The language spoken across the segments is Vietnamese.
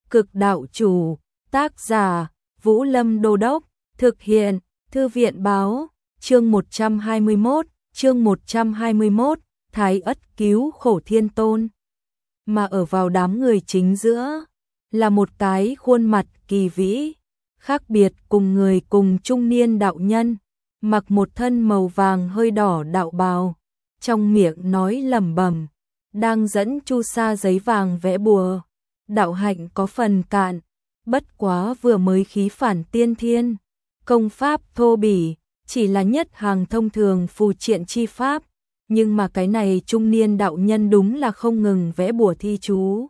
Cực đạo chủ, tác giả, Vũ Lâm Đô Đốc, thực hiện, Thư viện báo, chương 121, Thái Ất cứu khổ thiên tôn. Mà ở vào đám người chính giữa, là một cái khuôn mặt kỳ vĩ, khác biệt cùng người cùng trung niên đạo nhân, mặc một thân màu vàng hơi đỏ đạo bào, trong miệng nói lẩm bẩm, đang dẫn chu sa giấy vàng vẽ bùa. Đạo hạnh có phần cạn, bất quá vừa mới khí phản tiên thiên, công pháp thô bỉ, chỉ là nhất hàng thông thường phù triện chi pháp, nhưng mà cái này trung niên đạo nhân đúng là không ngừng vẽ bùa thi chú,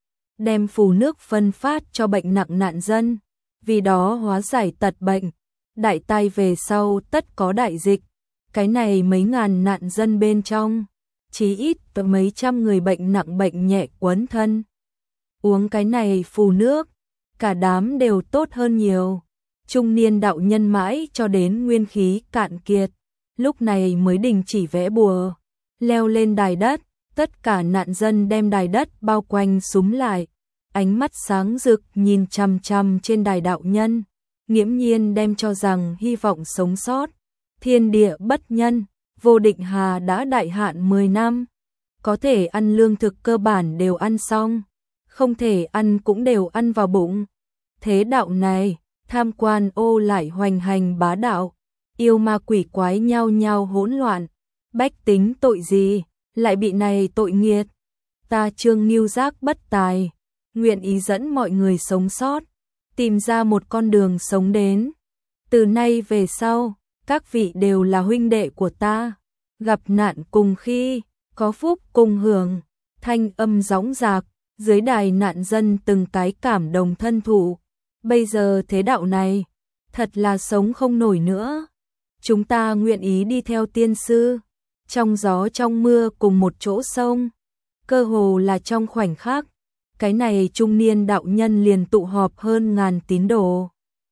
đem phù nước phân phát cho bệnh nặng nạn dân, vì đó hóa giải tật bệnh, đại tai về sau tất có đại dịch, cái này mấy ngàn nạn dân bên trong, chí ít mấy trăm người bệnh nặng bệnh nhẹ quấn thân. Uống cái này phù nước, cả đám đều tốt hơn nhiều. Trung niên đạo nhân mãi cho đến nguyên khí cạn kiệt, lúc này mới đình chỉ vẽ bùa, leo lên đài đất, tất cả nạn dân đem đài đất bao quanh súm lại, ánh mắt sáng rực nhìn chằm chằm trên đài đạo nhân, nghiễm nhiên đem cho rằng hy vọng sống sót. Thiên địa bất nhân, Vô Định Hà đã đại hạn 10 năm, có thể ăn lương thực cơ bản đều ăn xong, không thể ăn cũng đều ăn vào bụng. Thế đạo này, tham quan ô lại hoành hành bá đạo, yêu ma quỷ quái nhao nhao hỗn loạn, bách tính tội gì, lại bị này tội nghiệt. Ta Trương Ngưu Giác bất tài, nguyện ý dẫn mọi người sống sót, tìm ra một con đường sống đến. Từ nay về sau, các vị đều là huynh đệ của ta, gặp nạn cùng khi, có phúc cùng hưởng. Thanh âm gióng giạc, dưới đài nạn dân từng cái cảm đồng thân thụ. Bây giờ thế đạo này, thật là sống không nổi nữa. Chúng ta nguyện ý đi theo tiên sư, trong gió trong mưa cùng một chỗ sông. Cơ hồ là trong khoảnh khắc, cái này trung niên đạo nhân liền tụ họp hơn ngàn tín đồ.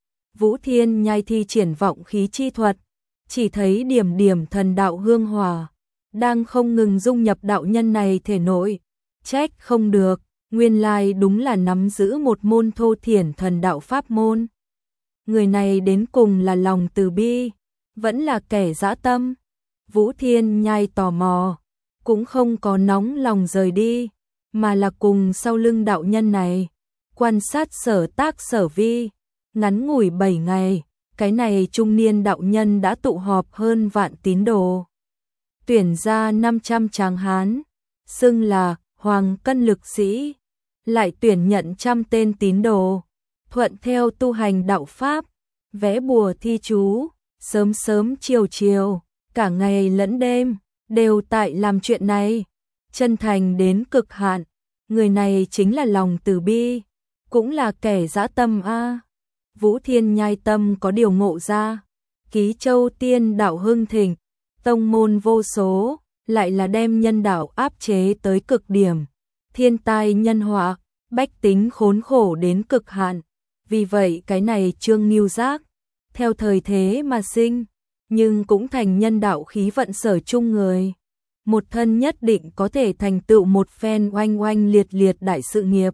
Vũ Thiên Nhai thi triển vọng khí chi thuật, chỉ thấy điểm điểm thần đạo hương hỏa, đang không ngừng dung nhập đạo nhân này thể nội. Trách không được, nguyên lai đúng là nắm giữ một môn thô thiển thần đạo pháp môn. Người này đến cùng là lòng từ bi, vẫn là kẻ dã tâm. Vũ Thiên Nhai tò mò, cũng không có nóng lòng rời đi, mà là cùng sau lưng đạo nhân này, quan sát sở tác sở vi. Ngắn ngủi 7 ngày, cái này trung niên đạo nhân đã tụ họp hơn vạn tín đồ. Tuyển ra 500 tráng hán, xưng là Hoàng Cân Lực Sĩ, lại tuyển nhận 100 tên tín đồ, thuận theo tu hành đạo pháp, vẽ bùa thi chú, sớm sớm chiều chiều, cả ngày lẫn đêm, đều tại làm chuyện này, chân thành đến cực hạn. Người này chính là lòng từ bi, cũng là kẻ dã tâm a. Vũ Thiên Nhai tâm có điều ngộ ra, Ký Châu tiên đạo hưng thịnh, tông môn vô số, lại là đem nhân đạo áp chế tới cực điểm, thiên tai nhân họa, bách tính khốn khổ đến cực hạn. Vì vậy cái này Trương Ngưu Giác, theo thời thế mà sinh, nhưng cũng thành nhân đạo khí vận sở chung người. Một thân nhất định có thể thành tựu một phen oanh oanh liệt liệt đại sự nghiệp.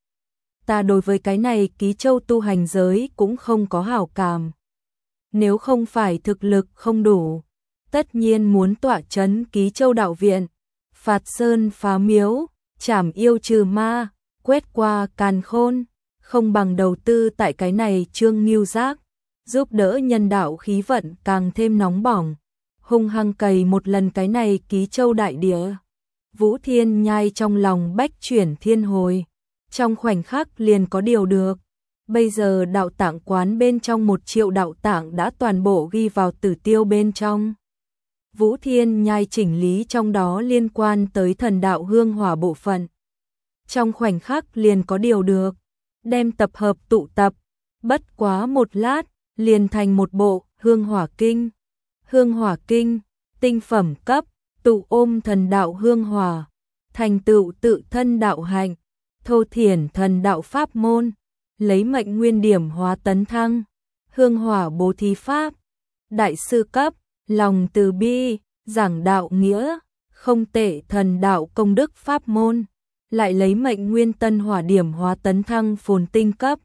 Ta đối với cái này Ký Châu tu hành giới cũng không có hảo cảm. Nếu không phải thực lực không đủ, tất nhiên muốn tọa trấn Ký Châu đạo viện, phạt sơn phá miếu, trảm yêu trừ ma, quét qua càn khôn, không bằng đầu tư tại cái này Trương Ngưu Giác, giúp đỡ nhân đạo khí vận càng thêm nóng bỏng, hung hăng cày một lần cái này Ký Châu đại địa. Vũ Thiên Nhai trong lòng bách chuyển thiên hồi, trong khoảnh khắc liền có điều được. Bây giờ đạo tạng quán bên trong 1 triệu đạo tạng đã toàn bộ ghi vào tử tiêu bên trong. Vũ Thiên Nhai chỉnh lý trong đó liên quan tới thần đạo hương hỏa bộ phận. Trong khoảnh khắc liền có điều được, đem tập hợp tụ tập, bất quá một lát, liền thành một bộ hương hỏa kinh. Hương hỏa kinh, tinh phẩm cấp, tụ ôm thần đạo hương hỏa, thành tựu tự thân đạo hạnh, thô thiển thần đạo pháp môn, lấy mệnh nguyên điểm hóa tấn thăng, hương hỏa bố thí pháp, đại sư cấp, lòng từ bi, giảng đạo nghĩa, không tệ thần đạo công đức pháp môn, lại lấy mệnh nguyên tân hỏa điểm hóa tấn thăng phồn tinh cấp.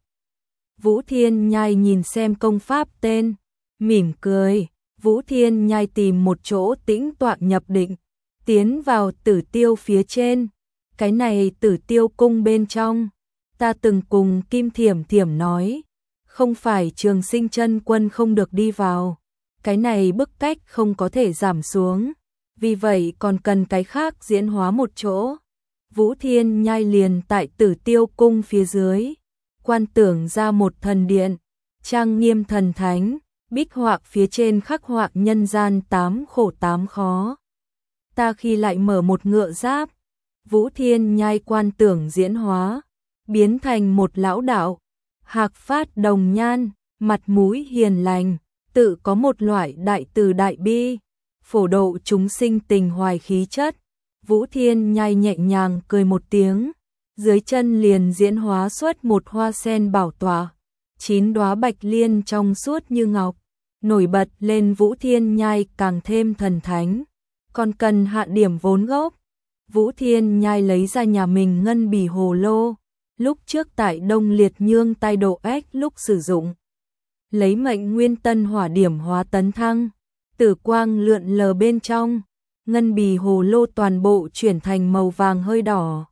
Vũ Thiên Nhai nhìn xem công pháp tên, mỉm cười. Vũ Thiên Nhai tìm một chỗ tĩnh tọa nhập định, tiến vào Tử Tiêu phía trên. Cái này Tử Tiêu cung bên trong, ta từng cùng Kim Thiểm Thiểm nói, không phải Trường Sinh Chân Quân không được đi vào, cái này bức cách không có thể giảm xuống, vì vậy còn cần cái khác diễn hóa một chỗ. Vũ Thiên Nhai liền tại Tử Tiêu cung phía dưới, quan tưởng ra một thần điện, trang nghiêm thần thánh, bích họa phía trên khắc họa nhân gian 8 khổ 8 khó. Ta khi lại mở một ngựa giáp, Vũ Thiên Nhai quan tưởng diễn hóa, biến thành một lão đạo, hạc phát đồng nhan, mặt mũi hiền lành, tự có một loại đại từ đại bi, phổ độ chúng sinh tình hoài khí chất. Vũ Thiên Nhai nhẹ nhàng cười một tiếng, dưới chân liền diễn hóa xuất một hoa sen bảo tọa, 9 đóa bạch liên trong suốt như ngọc, nổi bật lên Vũ Thiên Nhai càng thêm thần thánh. Còn cần hạ điểm vốn gốc, Vũ Thiên Nhai lấy ra nhà mình ngân bì hồ lô, lúc trước tại Đông Liệt Nhương tai độ ếch lúc sử dụng. Lấy mệnh nguyên tân hỏa điểm hóa tấn thăng, tử quang lượn lờ bên trong, ngân bì hồ lô toàn bộ chuyển thành màu vàng hơi đỏ.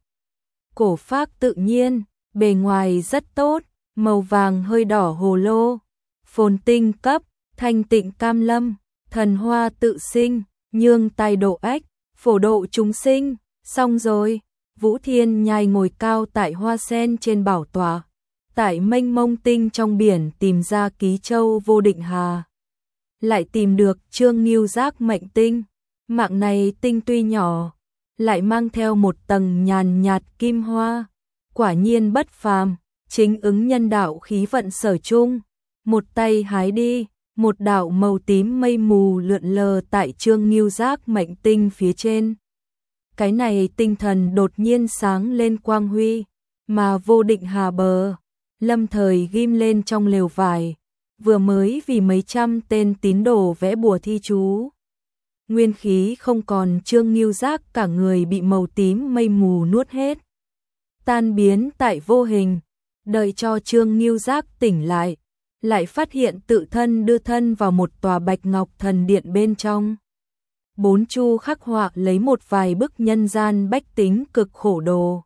Cổ phác tự nhiên, bề ngoài rất tốt, màu vàng hơi đỏ hồ lô, phồn tinh cấp, thanh tịnh cam lâm, thần hoa tự sinh, nhương tai độ ếch, phổ độ chúng sinh. Xong rồi, Vũ Thiên Nhai ngồi cao tại hoa sen trên bảo tọa, tại mênh mông tinh trong biển tìm ra ký châu vô định hà. Lại tìm được Trương Ngưu Giác mệnh tinh, mạng này tinh tuy nhỏ, lại mang theo một tầng nhàn nhạt kim hoa, quả nhiên bất phàm, chính ứng nhân đạo khí vận sở chung. Một tay hái đi, một đạo màu tím mây mù lượn lờ tại Trương Ngưu Giác mệnh tinh phía trên. Cái này tinh thần đột nhiên sáng lên quang huy, mà vô định hà bờ, lâm thời ghim lên trong lều vải, vừa mới vì mấy trăm tên tín đồ vẽ bùa thi chú. Nguyên khí không còn, Trương Ngưu Giác cả người bị màu tím mây mù nuốt hết, tan biến tại vô hình. Đợi cho Trương Ngưu Giác tỉnh lại phát hiện tự thân đưa thân vào một tòa bạch ngọc thần điện bên trong. 4 chu khắc họa lấy một vài bức nhân gian bách tính cực khổ đồ,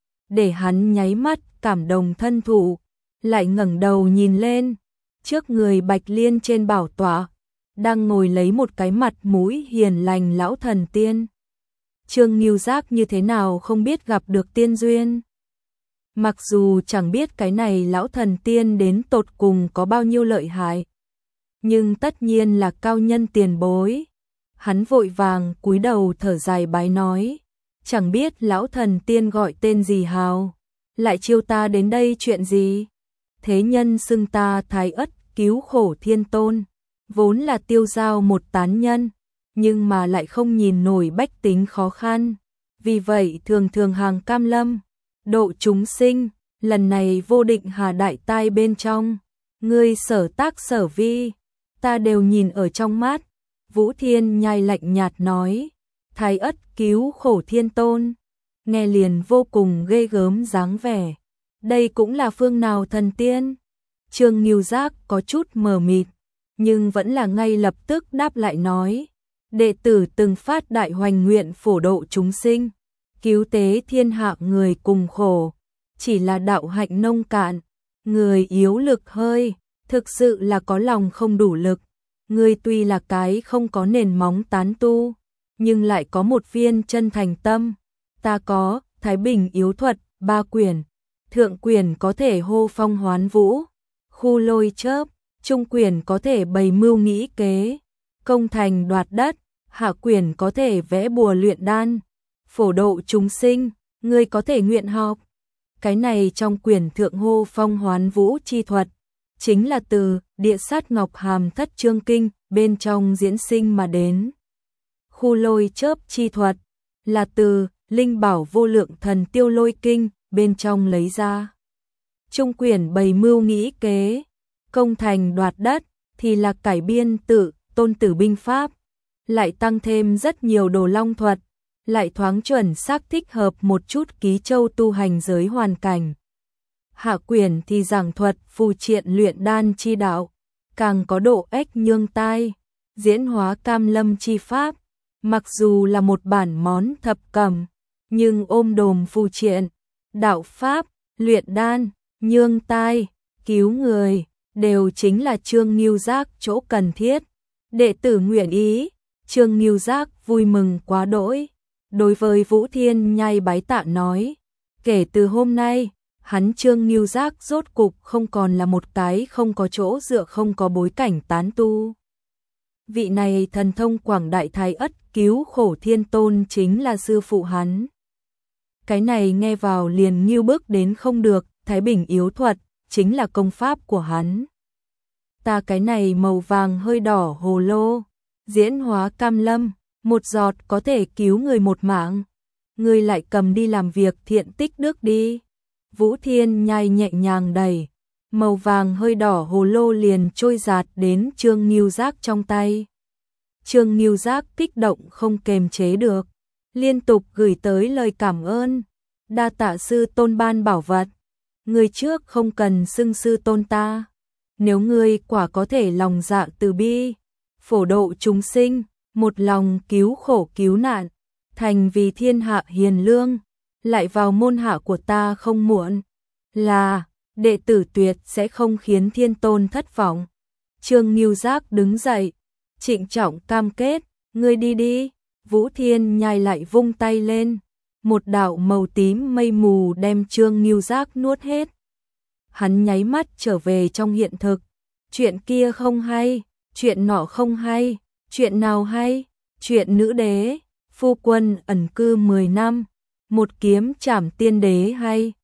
để hắn nháy mắt cảm động thân thụ, lại ngẩng đầu nhìn lên, trước người bạch liên trên bảo tọa đang ngồi lấy một cái mặt mũi hiền lành lão thần tiên. Trương Ngưu Giác như thế nào không biết gặp được tiên duyên. Mặc dù chẳng biết cái này lão thần tiên đến tột cùng có bao nhiêu lợi hại, nhưng tất nhiên là cao nhân tiền bối. Hắn vội vàng cúi đầu thở dài bái nói, chẳng biết lão thần tiên gọi tên gì hào, lại chiêu ta đến đây chuyện gì. Thế nhân xưng ta Thái Ất cứu khổ thiên tôn, vốn là tiêu giao một tán nhân, nhưng mà lại không nhìn nổi bách tính khó khăn, vì vậy thường thường hàng cam lâm, độ chúng sinh. Lần này vô định hà đại tai bên trong, ngươi sở tác sở vi, ta đều nhìn ở trong mắt. Vũ Thiên Nhai lạnh nhạt nói, Thái Ất cứu khổ thiên tôn, nghe liền vô cùng ghê gớm dáng vẻ. Đây cũng là phương nào thần tiên? Trương Ngưu Giác có chút mờ mịt, nhưng vẫn là ngay lập tức đáp lại nói, đệ tử từng phát đại hoành nguyện phổ độ chúng sinh, cứu tế thiên hạ người cùng khổ, chỉ là đạo hạnh nông cạn, người yếu lực hơi, thực sự là có lòng không đủ lực. Ngươi tuy là cái không có nền móng tán tu, nhưng lại có một viên chân thành tâm. Ta có Thái Bình yếu thuật 3 quyển, thượng quyển có thể hô phong hoán vũ, khu lôi chớp, trung quyển có thể bày mưu nghĩ kế, công thành đoạt đất, hạ quyển có thể vẽ bùa luyện đan, phổ độ chúng sinh. Ngươi có thể nguyện học. Cái này trong quyển thượng hô phong hoán vũ chi thuật, chính là từ Địa Sát Ngọc Hàm Thất Chương Kinh bên trong diễn sinh mà đến. Khu lôi chớp chi thuật là từ Linh Bảo Vô Lượng Thần Tiêu Lôi Kinh bên trong lấy ra. Trung quyển bày mưu nghĩ kế, công thành đoạt đất thì là cải biên tự Tôn Tử binh pháp, lại tăng thêm rất nhiều đồ long thuật, lại thoáng chuẩn xác thích hợp một chút Ký Châu tu hành giới hoàn cảnh. Hạ quyển thì giảng thuật phù triện luyện đan chi đạo, càng có độ ếch nhương tai, diễn hóa cam lâm chi pháp, mặc dù là một bản món thập cẩm, nhưng ôm đồm phù triện, đạo pháp, luyện đan, nhương tai, cứu người, đều chính là Trương Ngưu Giác chỗ cần thiết. Đệ tử nguyện ý. Trương Ngưu Giác vui mừng quá đỗi, đối với Vũ Thiên Nhai bái tạ nói, kể từ hôm nay, hắn Trương Ngưu Giác rốt cục không còn là một cái không có chỗ dựa không có bối cảnh tán tu. Vị này thần thông quảng đại thái ất cứu khổ thiên tôn chính là sư phụ hắn. Cái này nghe vào liền nghiêu bức đến không được, Thái Bình yếu thuật, chính là công pháp của hắn. Ta cái này màu vàng hơi đỏ hồ lô, diễn hóa cam lâm, một giọt có thể cứu người một mạng. Ngươi lại cầm đi làm việc thiện tích đức đi. Vũ Thiên Nhai nhẹ nhàng đẩy, màu vàng hơi đỏ hồ lô liền trôi giạt đến Trương Ngưu Giác trong tay. Trương Ngưu Giác kích động không kềm chế được, liên tục gửi tới lời cảm ơn. Đa tạ sư tôn ban bảo vật, người trước không cần xưng sư tôn ta. Nếu ngươi quả có thể lòng dạ từ bi, phổ độ chúng sinh, một lòng cứu khổ cứu nạn, thành vì thiên hạ hiền lương, lại vào môn hạ của ta không muộn. Là, đệ tử tuyệt sẽ không khiến thiên tôn thất vọng. Trương Ngưu Giác đứng dậy, trịnh trọng cam kết, ngươi đi đi. Vũ Thiên Nhai lại vung tay lên, một đạo màu tím mây mù đem Trương Ngưu Giác nuốt hết. Hắn nháy mắt trở về trong hiện thực, chuyện kia không hay, chuyện nọ không hay, chuyện nào hay, chuyện nữ đế, phu quân ẩn cư 10 năm, một kiếm trảm tiên đế hay.